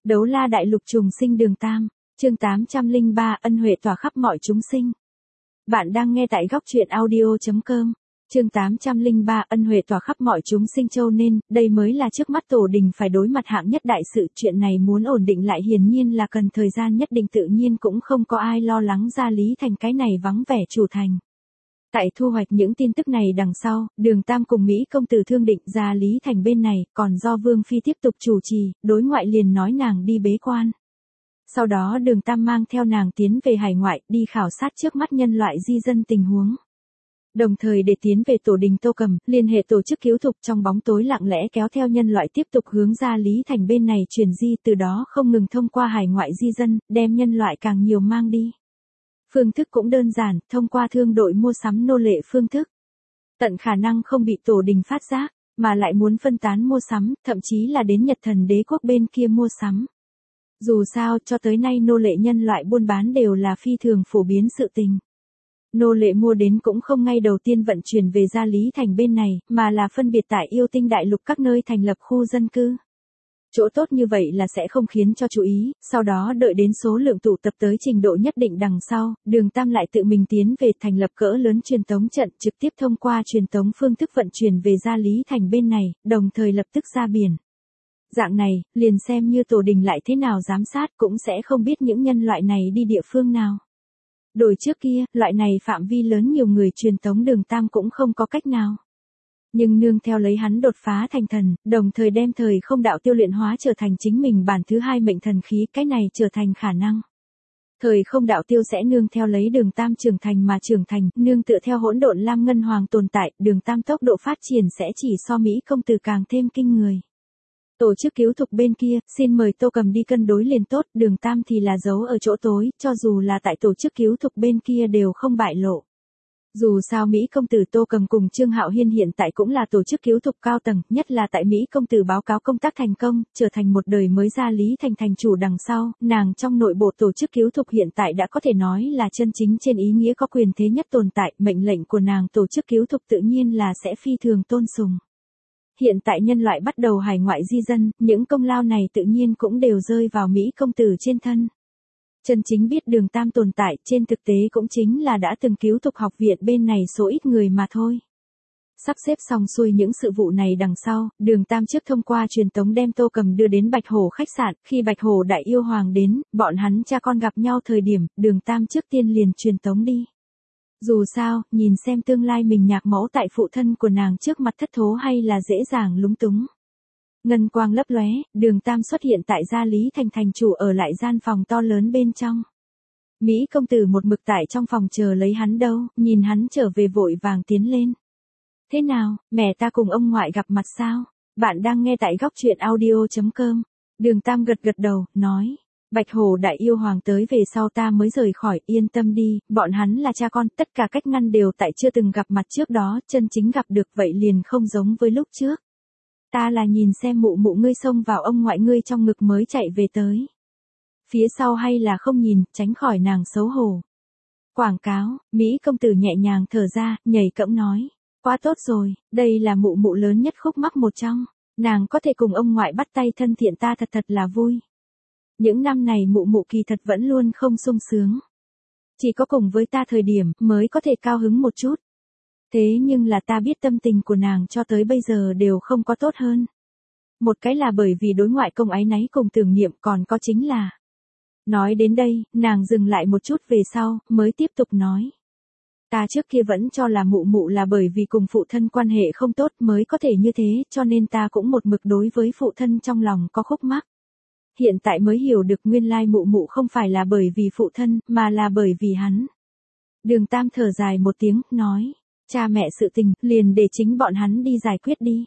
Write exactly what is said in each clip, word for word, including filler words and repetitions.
Đấu la đại lục trùng sinh đường tam, chương tám trăm lẻ ba ân huệ tỏa khắp mọi chúng sinh. Bạn đang nghe tại góc truyện audio.com, chương tám trăm lẻ ba ân huệ tỏa khắp mọi chúng sinh châu nên, đây mới là trước mắt tổ đình phải đối mặt hạng nhất đại sự. Chuyện này muốn ổn định lại hiển nhiên là cần thời gian nhất định, tự nhiên cũng không có ai lo lắng Gia Lý Thành cái này vắng vẻ chủ thành. Tại thu hoạch những tin tức này đằng sau, Đường Tam cùng Mỹ công tử thương định Gia Lý Thành bên này, còn do Vương Phi tiếp tục chủ trì, đối ngoại liền nói nàng đi bế quan. Sau đó Đường Tam mang theo nàng tiến về hải ngoại, đi khảo sát trước mắt nhân loại di dân tình huống. Đồng thời để tiến về tổ đình Tô Cầm, liên hệ tổ chức cứu thục trong bóng tối lặng lẽ kéo theo nhân loại tiếp tục hướng Gia Lý Thành bên này chuyển di, từ đó không ngừng thông qua hải ngoại di dân, đem nhân loại càng nhiều mang đi. Phương thức cũng đơn giản, thông qua thương đội mua sắm nô lệ phương thức. Tận khả năng không bị tổ đình phát giác, mà lại muốn phân tán mua sắm, thậm chí là đến Nhật Thần Đế quốc bên kia mua sắm. Dù sao, cho tới nay nô lệ nhân loại buôn bán đều là phi thường phổ biến sự tình. Nô lệ mua đến cũng không ngay đầu tiên vận chuyển về Gia Lý Thành bên này, mà là phân biệt tại yêu tinh đại lục các nơi thành lập khu dân cư. Chỗ tốt như vậy là sẽ không khiến cho chú ý, sau đó đợi đến số lượng tụ tập tới trình độ nhất định đằng sau, Đường Tam lại tự mình tiến về thành lập cỡ lớn truyền tống trận, trực tiếp thông qua truyền tống phương thức vận chuyển về Gia Lý Thành bên này, đồng thời lập tức ra biển. Dạng này, liền xem như tổ đình lại thế nào giám sát cũng sẽ không biết những nhân loại này đi địa phương nào. Đổi trước kia, loại này phạm vi lớn nhiều người truyền tống Đường Tam cũng không có cách nào. Nhưng nương theo lấy hắn đột phá thành thần, đồng thời đem thời không đạo tiêu luyện hóa trở thành chính mình bản thứ hai mệnh thần khí, cái này trở thành khả năng. Thời không đạo tiêu sẽ nương theo lấy Đường Tam trưởng thành mà trưởng thành, nương tựa theo hỗn độn lam ngân hoàng tồn tại, Đường Tam tốc độ phát triển sẽ chỉ so Mỹ công tử càng thêm kinh người. Tổ chức cứu thục bên kia, xin mời Tô Cầm đi cân đối liền tốt, Đường Tam thì là giấu ở chỗ tối, cho dù là tại tổ chức cứu thục bên kia đều không bại lộ. Dù sao Mỹ công tử Tô Cầm cùng Trương Hạo Hiên hiện tại cũng là tổ chức cứu thục cao tầng, nhất là tại Mỹ công tử báo cáo công tác thành công, trở thành một đời mới Gia Lý Thành thành chủ đằng sau, nàng trong nội bộ tổ chức cứu thục hiện tại đã có thể nói là chân chính trên ý nghĩa có quyền thế nhất tồn tại, mệnh lệnh của nàng tổ chức cứu thục tự nhiên là sẽ phi thường tôn sùng. Hiện tại nhân loại bắt đầu hải ngoại di dân, những công lao này tự nhiên cũng đều rơi vào Mỹ công tử trên thân. Chân chính biết Đường Tam tồn tại, trên thực tế cũng chính là đã từng cứu thục học viện bên này số ít người mà thôi. Sắp xếp xong xuôi những sự vụ này đằng sau, Đường Tam trước thông qua truyền tống đem Tô Cầm đưa đến Bạch Hổ khách sạn, khi Bạch Hổ đại yêu hoàng đến, bọn hắn cha con gặp nhau thời điểm, Đường Tam trước tiên liền truyền tống đi. Dù sao, nhìn xem tương lai mình nhạc mẫu tại phụ thân của nàng trước mặt thất thố hay là dễ dàng lúng túng. Ngân quang lấp lóe, Đường Tam xuất hiện tại Gia Lý Thành thành chủ ở lại gian phòng to lớn bên trong. Mỹ công tử một mực tại trong phòng chờ lấy hắn đâu, nhìn hắn trở về vội vàng tiến lên. Thế nào, mẹ ta cùng ông ngoại gặp mặt sao? Bạn đang nghe tại góc truyện audio.com. Đường Tam gật gật đầu, nói. Bạch Hổ đại yêu hoàng tới về sau ta mới rời khỏi, yên tâm đi, bọn hắn là cha con, tất cả cách ngăn đều tại chưa từng gặp mặt trước đó, chân chính gặp được vậy liền không giống với lúc trước. Ta là nhìn xem mụ mụ ngươi xông vào ông ngoại ngươi trong ngực mới chạy về tới. Phía sau hay là không nhìn, tránh khỏi nàng xấu hổ. Quảng cáo, Mỹ công tử nhẹ nhàng thở ra, nhảy cẫng nói. Quá tốt rồi, đây là mụ mụ lớn nhất khúc mắc một trong. Nàng có thể cùng ông ngoại bắt tay thân thiện ta thật thật là vui. Những năm này mụ mụ kỳ thật vẫn luôn không sung sướng. Chỉ có cùng với ta thời điểm mới có thể cao hứng một chút. Thế nhưng là ta biết tâm tình của nàng cho tới bây giờ đều không có tốt hơn. Một cái là bởi vì đối ngoại công áy náy cùng tưởng niệm, còn có chính là. Nói đến đây, nàng dừng lại một chút về sau, mới tiếp tục nói. Ta trước kia vẫn cho là mụ mụ là bởi vì cùng phụ thân quan hệ không tốt mới có thể như thế, cho nên ta cũng một mực đối với phụ thân trong lòng có khúc mắc. Hiện tại mới hiểu được nguyên lai mụ mụ không phải là bởi vì phụ thân, mà là bởi vì hắn. Đường Tam thở dài một tiếng, nói. Cha mẹ sự tình, liền để chính bọn hắn đi giải quyết đi.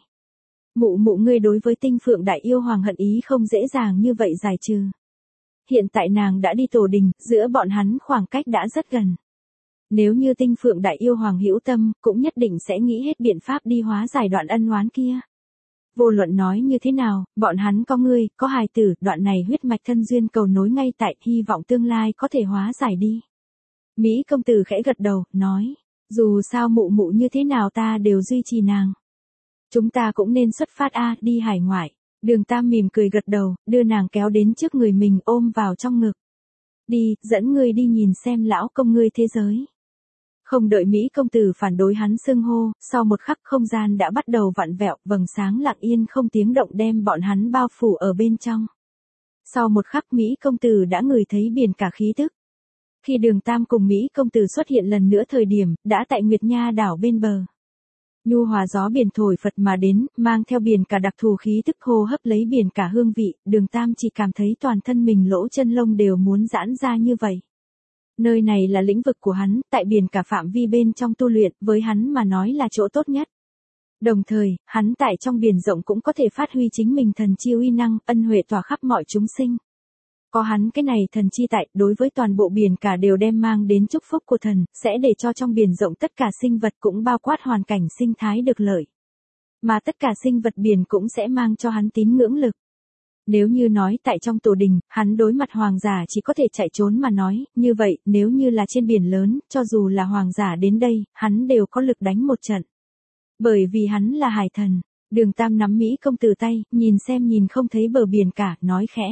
Mụ mụ ngươi đối với Tinh Phượng đại yêu hoàng hận ý không dễ dàng như vậy giải trừ. Hiện tại nàng đã đi tổ đình, giữa bọn hắn khoảng cách đã rất gần. Nếu như Tinh Phượng đại yêu hoàng hữu tâm, cũng nhất định sẽ nghĩ hết biện pháp đi hóa giải đoạn ân oán kia. Vô luận nói như thế nào, bọn hắn có ngươi, có hài tử, đoạn này huyết mạch thân duyên cầu nối ngay tại, hy vọng tương lai có thể hóa giải đi. Mỹ công tử khẽ gật đầu, nói. Dù sao mụ mụ như thế nào ta đều duy trì nàng. Chúng ta cũng nên xuất phát a, đi hải ngoại. Đường Tam mỉm cười gật đầu, đưa nàng kéo đến trước người mình ôm vào trong ngực. Đi, dẫn ngươi đi nhìn xem lão công ngươi thế giới. Không đợi Mỹ công tử phản đối hắn xưng hô, sau một khắc không gian đã bắt đầu vặn vẹo, vầng sáng lặng yên không tiếng động đem bọn hắn bao phủ ở bên trong. Sau một khắc Mỹ công tử đã ngửi thấy biển cả khí tức. Khi Đường Tam cùng Mỹ công tử xuất hiện lần nữa thời điểm, đã tại Nguyệt Nha đảo bên bờ. Nhu hòa gió biển thổi phật mà đến, mang theo biển cả đặc thù khí tức hô hấp lấy biển cả hương vị, Đường Tam chỉ cảm thấy toàn thân mình lỗ chân lông đều muốn giãn ra như vậy. Nơi này là lĩnh vực của hắn, tại biển cả phạm vi bên trong tu luyện, với hắn mà nói là chỗ tốt nhất. Đồng thời, hắn tại trong biển rộng cũng có thể phát huy chính mình thần chi uy năng, ân huệ tỏa khắp mọi chúng sinh. Có hắn cái này thần chi tại, đối với toàn bộ biển cả đều đem mang đến chúc phúc của thần, sẽ để cho trong biển rộng tất cả sinh vật cũng bao quát hoàn cảnh sinh thái được lợi. Mà tất cả sinh vật biển cũng sẽ mang cho hắn tín ngưỡng lực. Nếu như nói tại trong tổ đình, hắn đối mặt hoàng giả chỉ có thể chạy trốn mà nói, như vậy, nếu như là trên biển lớn, cho dù là hoàng giả đến đây, hắn đều có lực đánh một trận. Bởi vì hắn là hải thần, Đường Tam nắm Mỹ công tử tay, nhìn xem nhìn không thấy bờ biển cả, nói khẽ.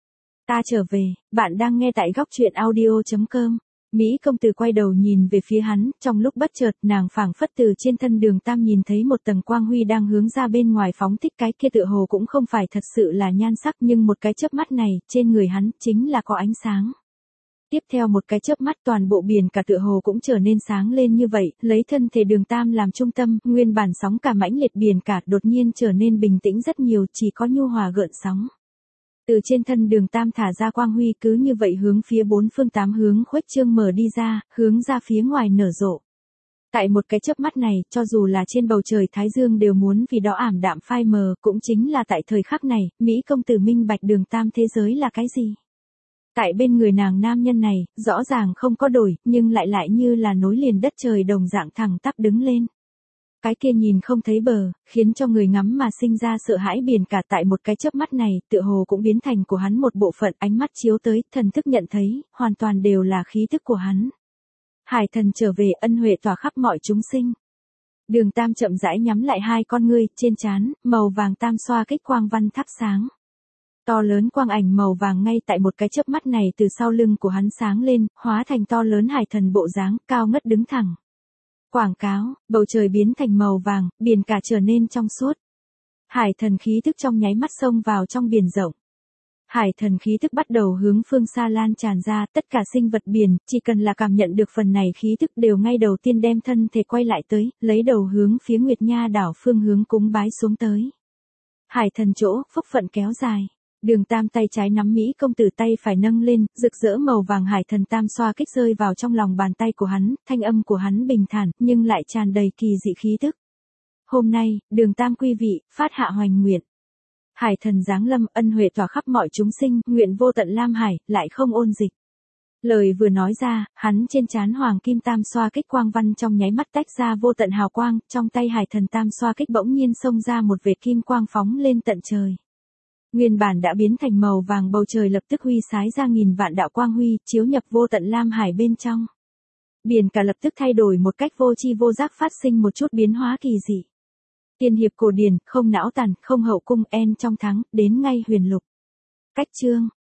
Ta trở về, bạn đang nghe tại góc truyện audio chấm com. Mỹ công tử quay đầu nhìn về phía hắn, trong lúc bất chợt nàng phảng phất từ trên thân Đường Tam nhìn thấy một tầng quang huy đang hướng ra bên ngoài phóng thích, cái kia tựa hồ cũng không phải thật sự là nhan sắc, nhưng một cái chớp mắt này, trên người hắn chính là có ánh sáng. Tiếp theo một cái chớp mắt toàn bộ biển cả tựa hồ cũng trở nên sáng lên như vậy, lấy thân thể Đường Tam làm trung tâm, nguyên bản sóng cả mãnh liệt biển cả đột nhiên trở nên bình tĩnh rất nhiều, chỉ có nhu hòa gợn sóng. Từ trên thân Đường Tam thả ra quang huy cứ như vậy hướng phía bốn phương tám hướng khuếch trương mở đi ra, hướng ra phía ngoài nở rộ. Tại một cái chớp mắt này, cho dù là trên bầu trời Thái Dương đều muốn vì đó ảm đạm phai mờ, cũng chính là tại thời khắc này, Mỹ công tử minh bạch Đường Tam thế giới là cái gì. Tại bên người nàng nam nhân này, rõ ràng không có đổi, nhưng lại lại như là nối liền đất trời đồng dạng thẳng tắp đứng lên. Cái kia nhìn không thấy bờ, khiến cho người ngắm mà sinh ra sợ hãi biển cả tại một cái chớp mắt này, tựa hồ cũng biến thành của hắn một bộ phận, ánh mắt chiếu tới, thần thức nhận thấy, hoàn toàn đều là khí thức của hắn. Hải thần trở về, ân huệ tỏa khắp mọi chúng sinh. Đường Tam chậm rãi nhắm lại hai con ngươi, trên trán, màu vàng tam xoa kích quang văn thắp sáng. To lớn quang ảnh màu vàng ngay tại một cái chớp mắt này từ sau lưng của hắn sáng lên, hóa thành to lớn hải thần bộ dáng, cao ngất đứng thẳng. Quảng cáo, bầu trời biến thành màu vàng, biển cả trở nên trong suốt. Hải thần khí thức trong nháy mắt xông vào trong biển rộng. Hải thần khí thức bắt đầu hướng phương xa lan tràn ra, tất cả sinh vật biển, chỉ cần là cảm nhận được phần này khí thức đều ngay đầu tiên đem thân thể quay lại tới, lấy đầu hướng phía Nguyệt Nha đảo phương hướng cúng bái xuống tới. Hải thần chỗ, phúc phận kéo dài. Đường Tam tay trái nắm Mỹ công tử tay phải nâng lên, rực rỡ màu vàng hải thần tam xoa kích rơi vào trong lòng bàn tay của hắn, thanh âm của hắn bình thản, nhưng lại tràn đầy kỳ dị khí tức. Hôm nay, Đường Tam quý vị, phát hạ hoành nguyện. Hải thần giáng lâm, ân huệ tỏa khắp mọi chúng sinh, nguyện vô tận lam hải, lại không ôn dịch. Lời vừa nói ra, hắn trên trán hoàng kim tam xoa kích quang văn trong nháy mắt tách ra vô tận hào quang, trong tay hải thần tam xoa kích bỗng nhiên xông ra một vệt kim quang phóng lên tận trời. Nguyên bản đã biến thành màu vàng bầu trời lập tức huy sái ra nghìn vạn đạo quang huy, chiếu nhập vô tận lam hải bên trong. Biển cả lập tức thay đổi một cách vô tri vô giác phát sinh một chút biến hóa kỳ dị. Tiên hiệp cổ điển, không não tàn, không hậu cung en trong thắng, đến ngay huyền lục. Cách chương,